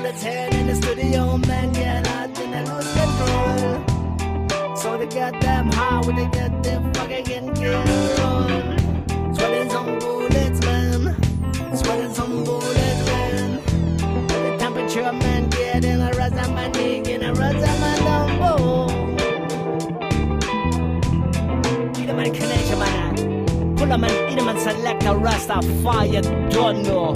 bullets head in the studio, man, yeah, nothing I lose control. So they got them high when they get them fucking getting killed. Sweating some bullets, man. Sweating some bullets, man. The temperature, man, getting a rise on my knee, getting a rise on my dumbo. Idaman connection, man. Pull a man, Idaman select a Rasta fire, don't know.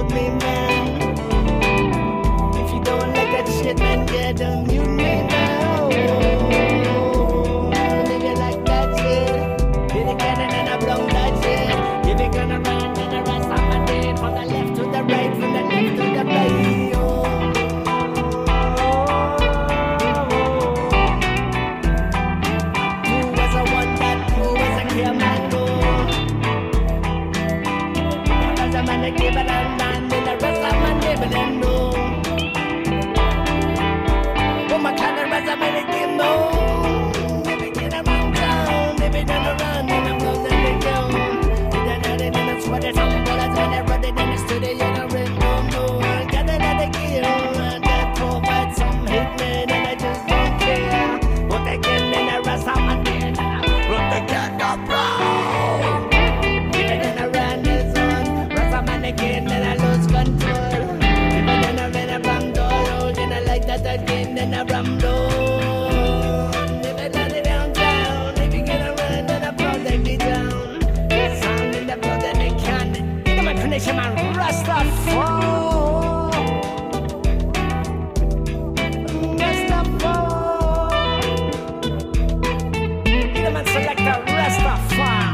with me, man. If you don't like that shit, man, get on mute me now. If you like that shit, hit the cannon and I blow that shit. If you're gonna run, then the rest of my day. From the left to the right, from the left to the right. Give it and then the rest of my neighbor and no. Oh, my kind of rest of my neighbor no. If you get around town, if you don't run, then I'm not the big down. If you're not sweater, some bullets when they're running in the studio, you're in no more. Gotta let it kill, and that provide some hit men, and I just don't care. But again, then the rest of my neighbor, but they can't go brown. Again, then I lose control. If I then I ran a ram door, then I like that again, then I ram door. If I let it down, if you get around, then I protect it down. Sound in the blood that they can. Get my connection, man, Rastafari. Rastafari. Get my selector, Rastafari.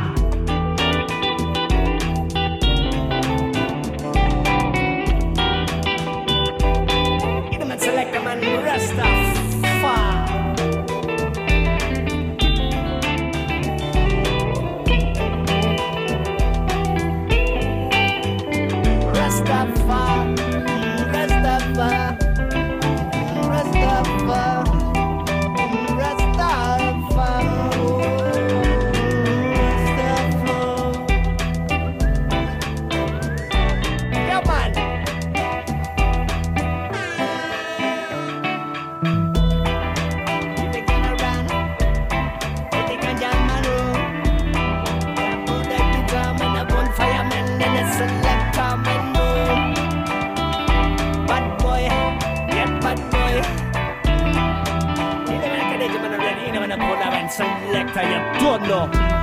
Selector, you don't know.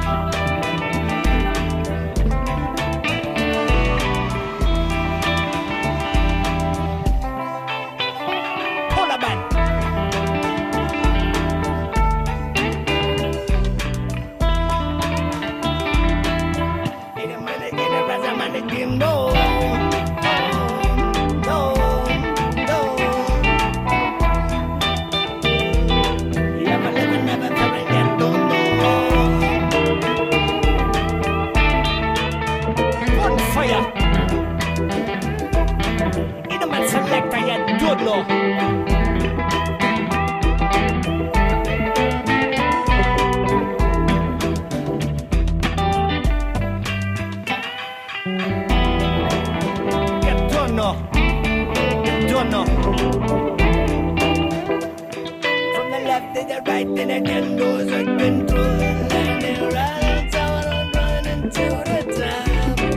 Pull a man. In a minute, in a rest, I'm on the game, no. Good Lord. Don't know. From the left to the right, then again goes a control. And then right out and running to the top.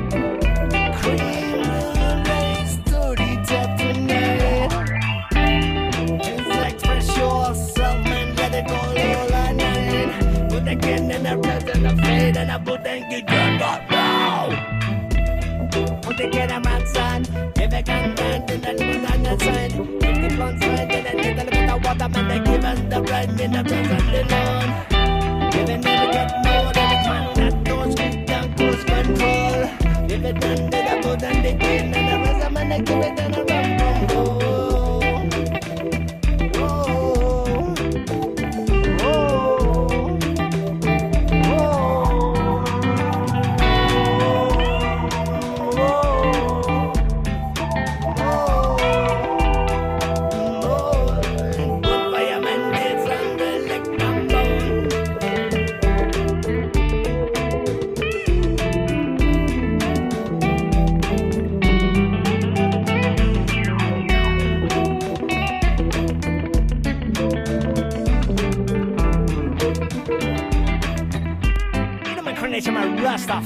Cream will race to the top tonight. Just express yourself, man, let it go all night. But again, and the rest and the fade, and I put and get drunk up now. Put the kid a man, son. If I can run, then I live on the side. If the blunt's right, then I little bit of water, man, they give us the bread in the blood and the lawn. If it never get more, then it's man that knows keep down cruise control. If it done, then I put on the game, and the rest of man, they give it and I run from home. Stuff.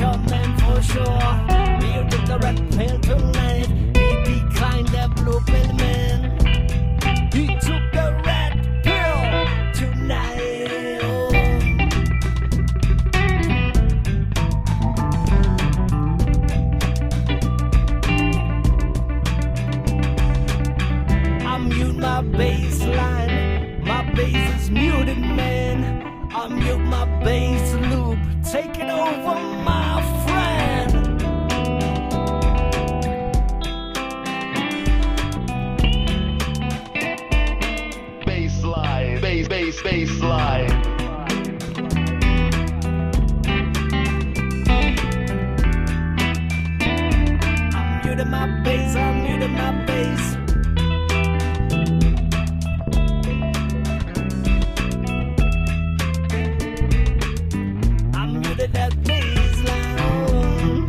preacher man for sure. You took the red pill tonight. He declined the blue pill man. He took the red pill tonight. Oh. I mute my bassline. My bass is muted, man. I mute my bass loop. Take it over, my friend. Bassline, bassline. I'm muting my bass, I'm muting my bass. I'm muted that bassline.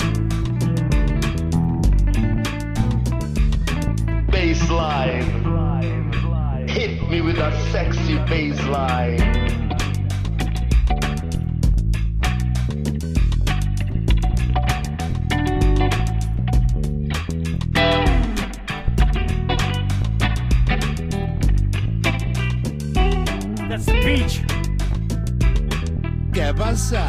Bassline. Hit me with that sexy bassline. That's the beach. ¿Qué pasa?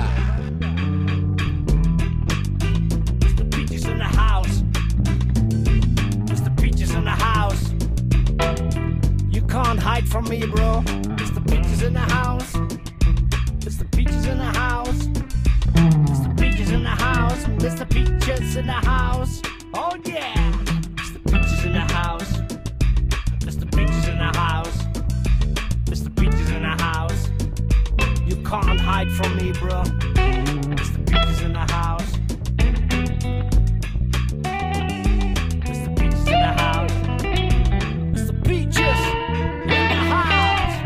Mr. Peaches in the house. Mr. Peaches in the house. You can't hide from me, bro. Mr. Peaches in the house. Mr. Peaches in the house. Mr. Peaches in the house. Mr. Peaches in the house. Oh yeah. Mr. Peaches in the house. Mr. Peaches in the house. Mr. Peaches in the house. You can't hide from me, bro. Mr. Peaches in the house. Mr. Peaches in the house. Mr. Peaches in the house.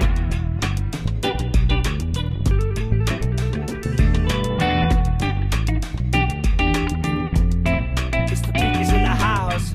Mr. Peaches in the house.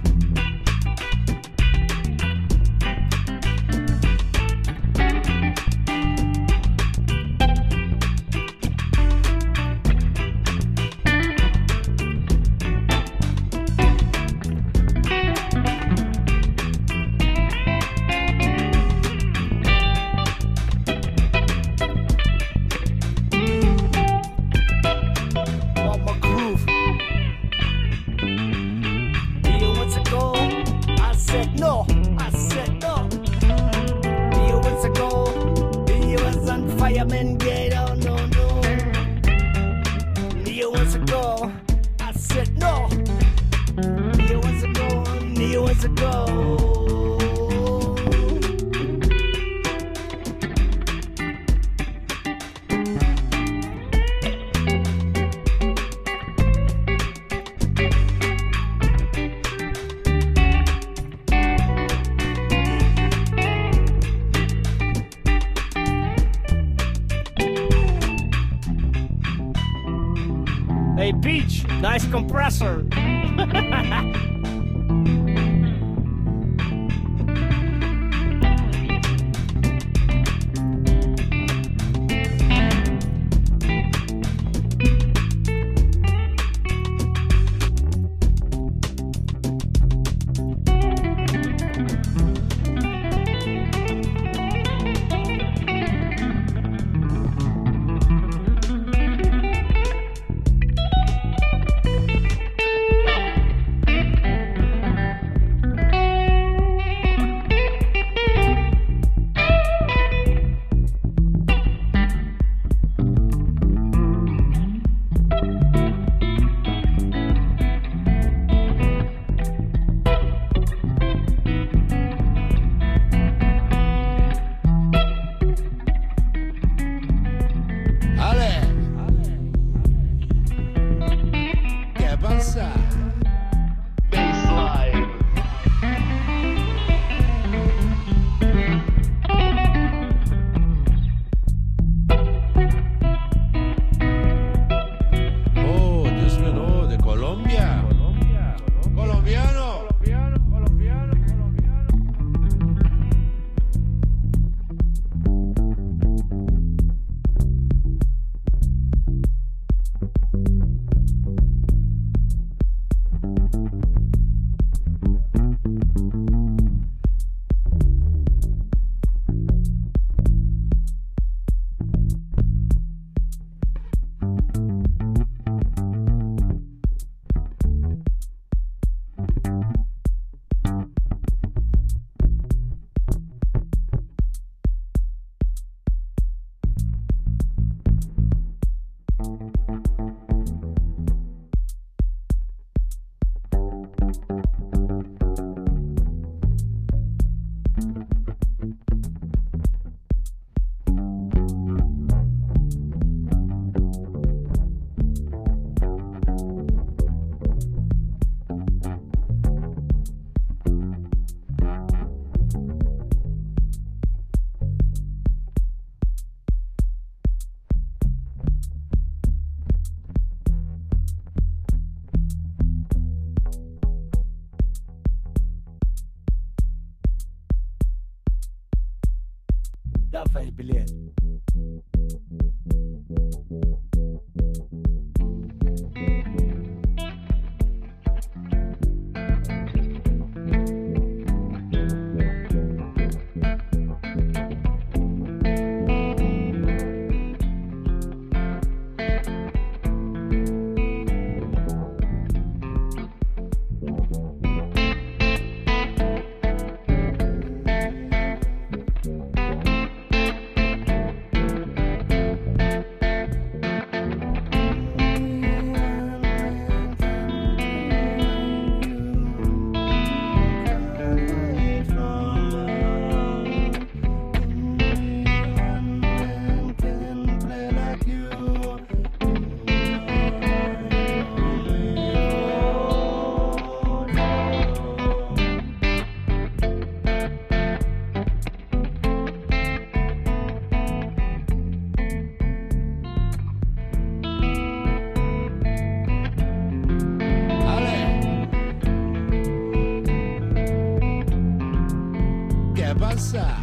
Want my groove. You want to go? I said no. I said no. You want to go? You was on fireman gate. Oh no no. You want to go? I said no. You want to go? You want to go? Hey, Peach, nice compressor. biljett. Passa.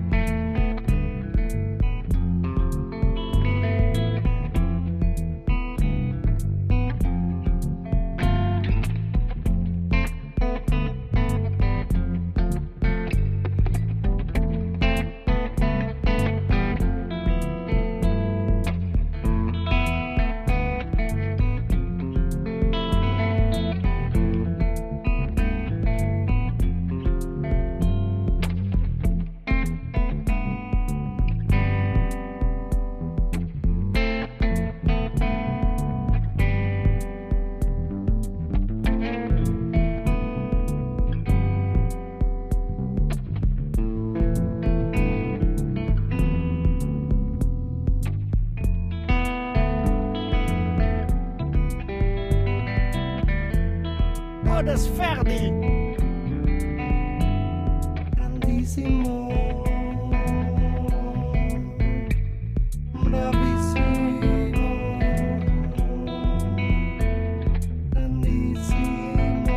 Oh, das ist fertig. Grandissimo. Bravissimo. Grandissimo.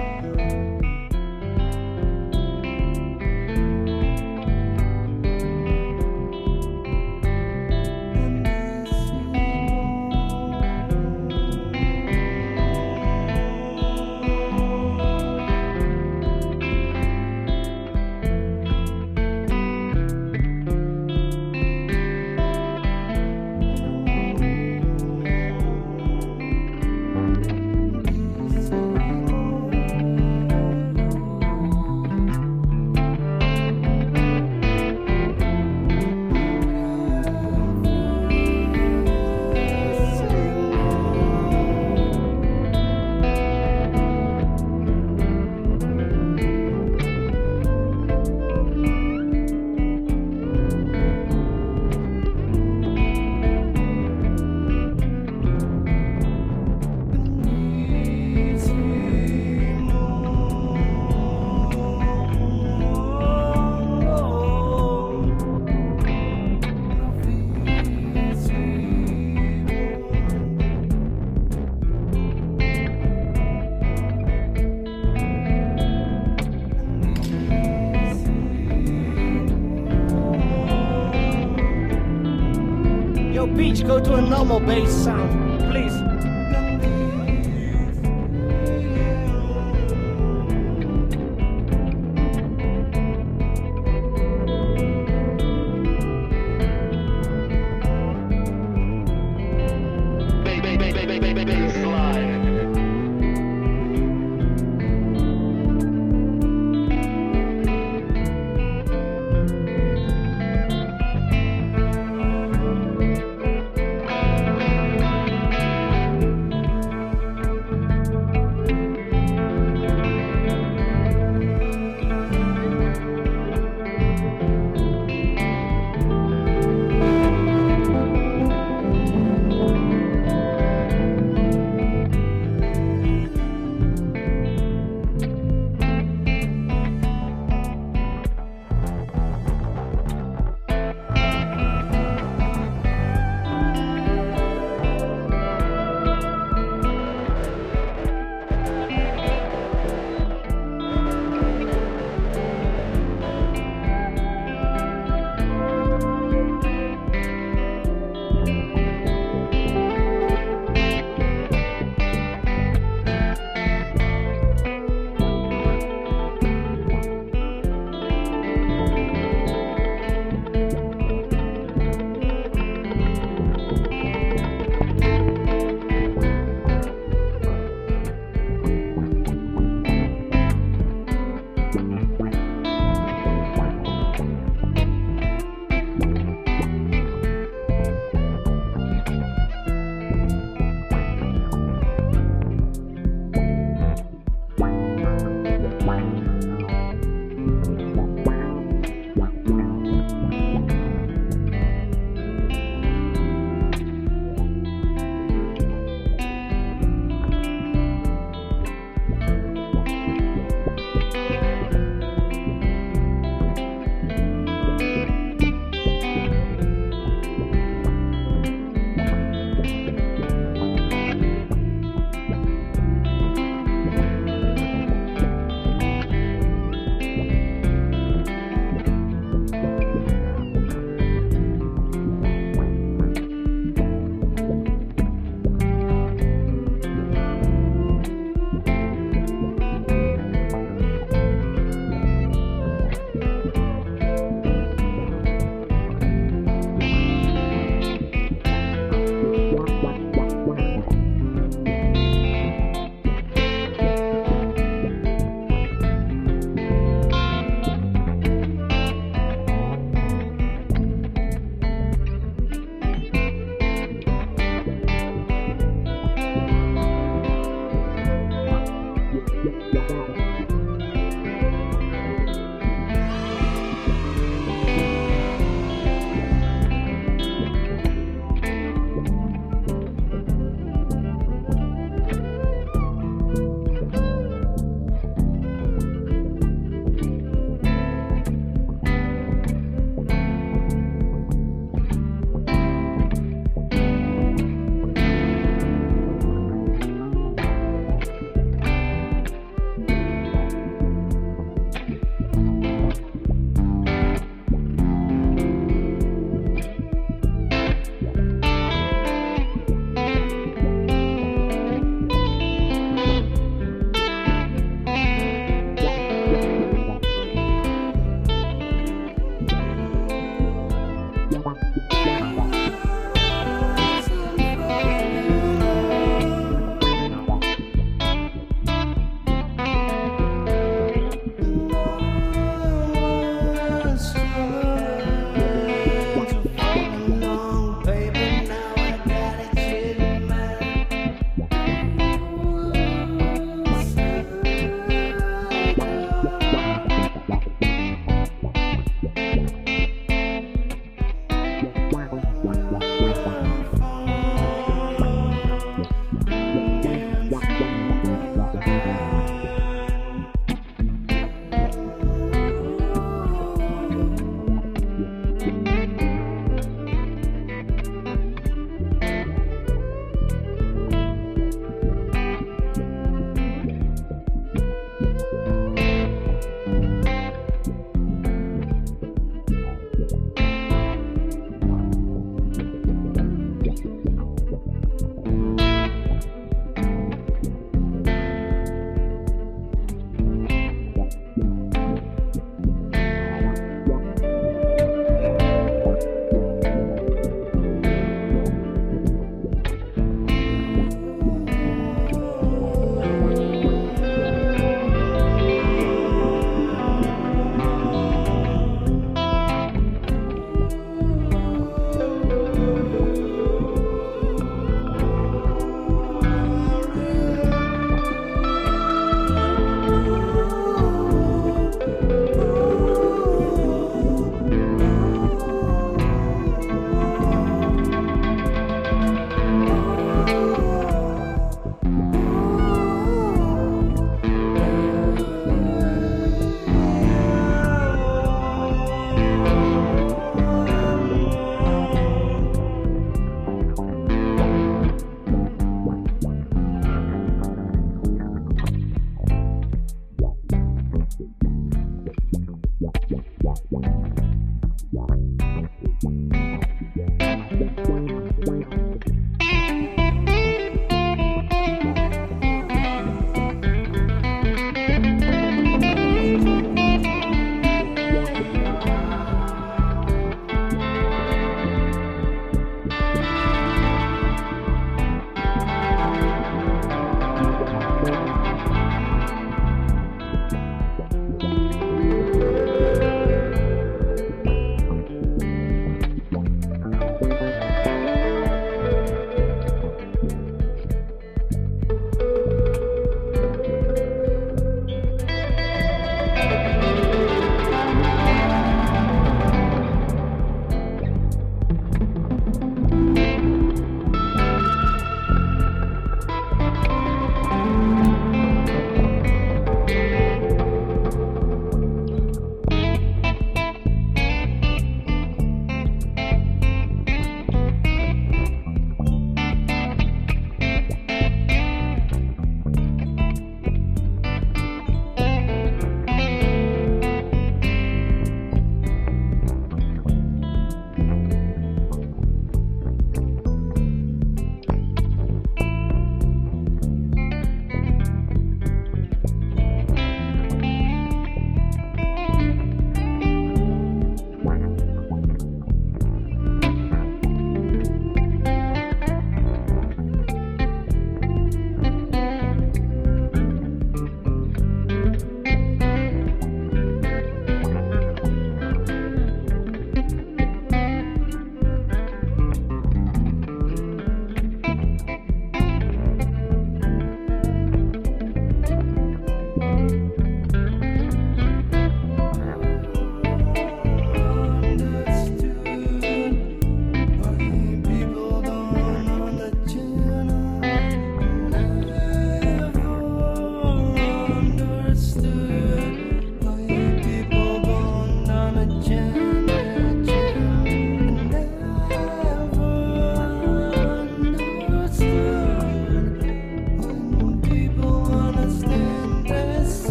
Yo, Beach, go to a normal bass sound, please. Baseline.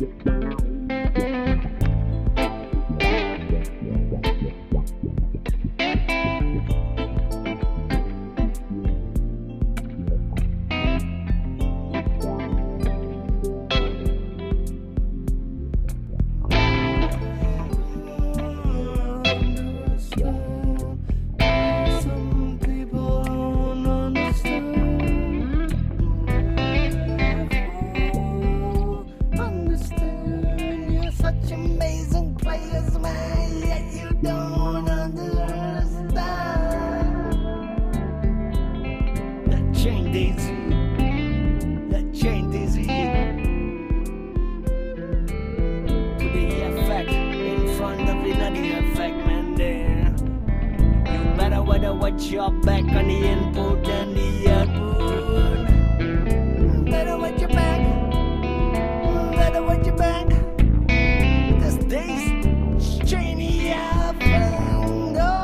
Some people don't understand. Understand. You're such amazing players, man, yet you don't understand. That chain Daisy, that chain Daisy. Put the effect in front of the effect, man, there. You better weather watch your back on the input and the output. Better watch your back. Better watch your back. This day's chainy effect. Oh.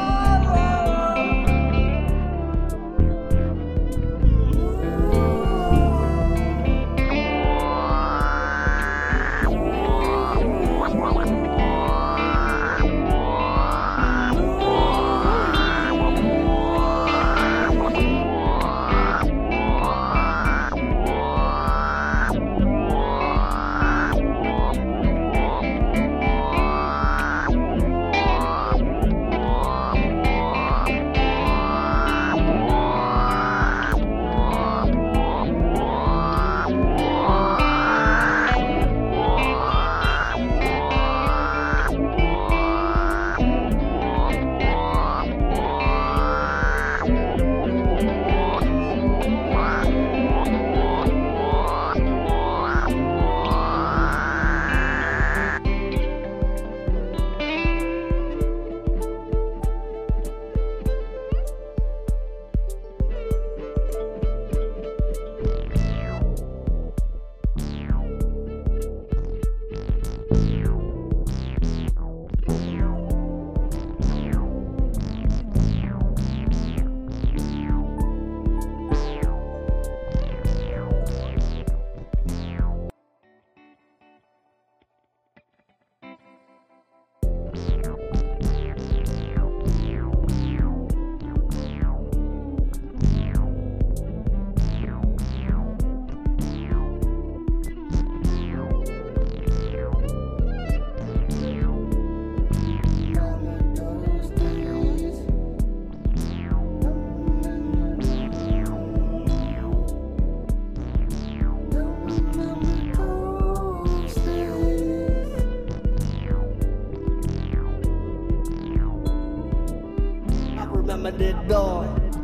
Remember the door.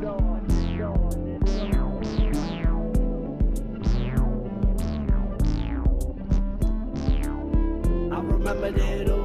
I remember the door.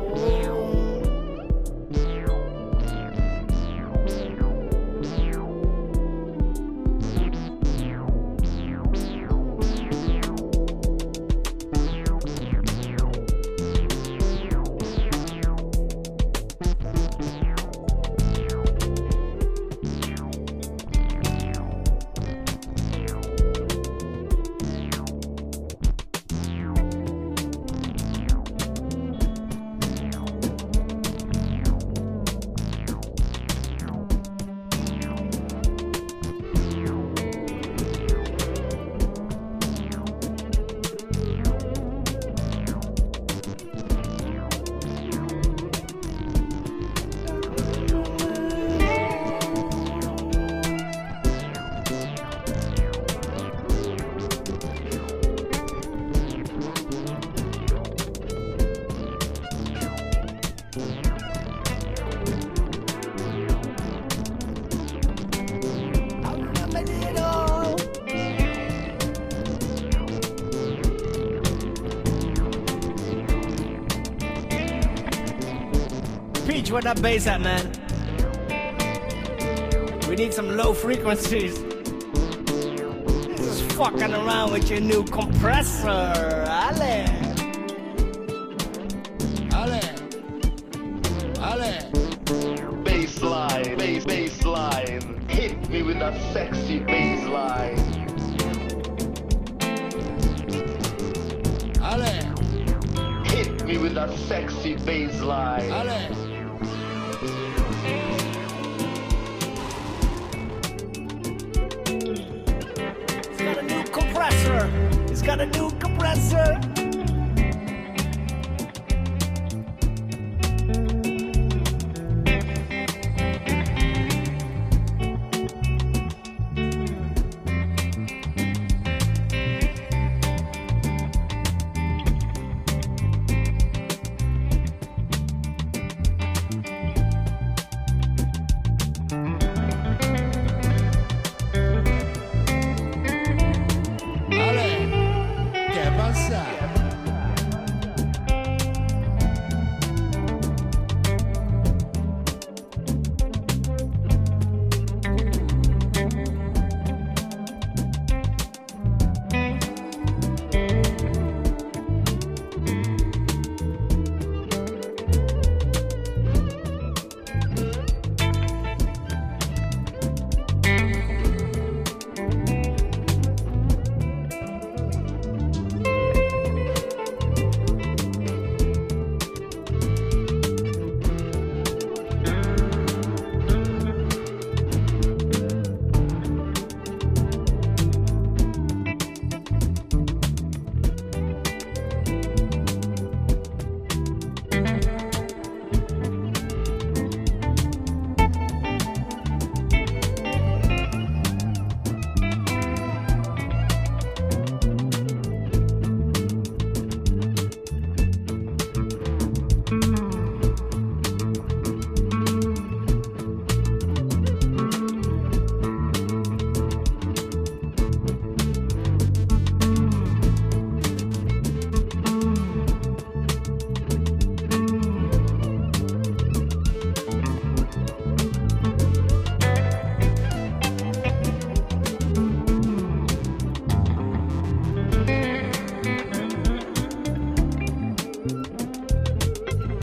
Peach, where that bass at, man? We need some low frequencies. Just fucking around with your new compressor, Ale. Ale. Ale. Bassline, bassline. Hit me with that sexy bassline. Ale. a sexy bass line. It's got a new compressor. It's got a new compressor.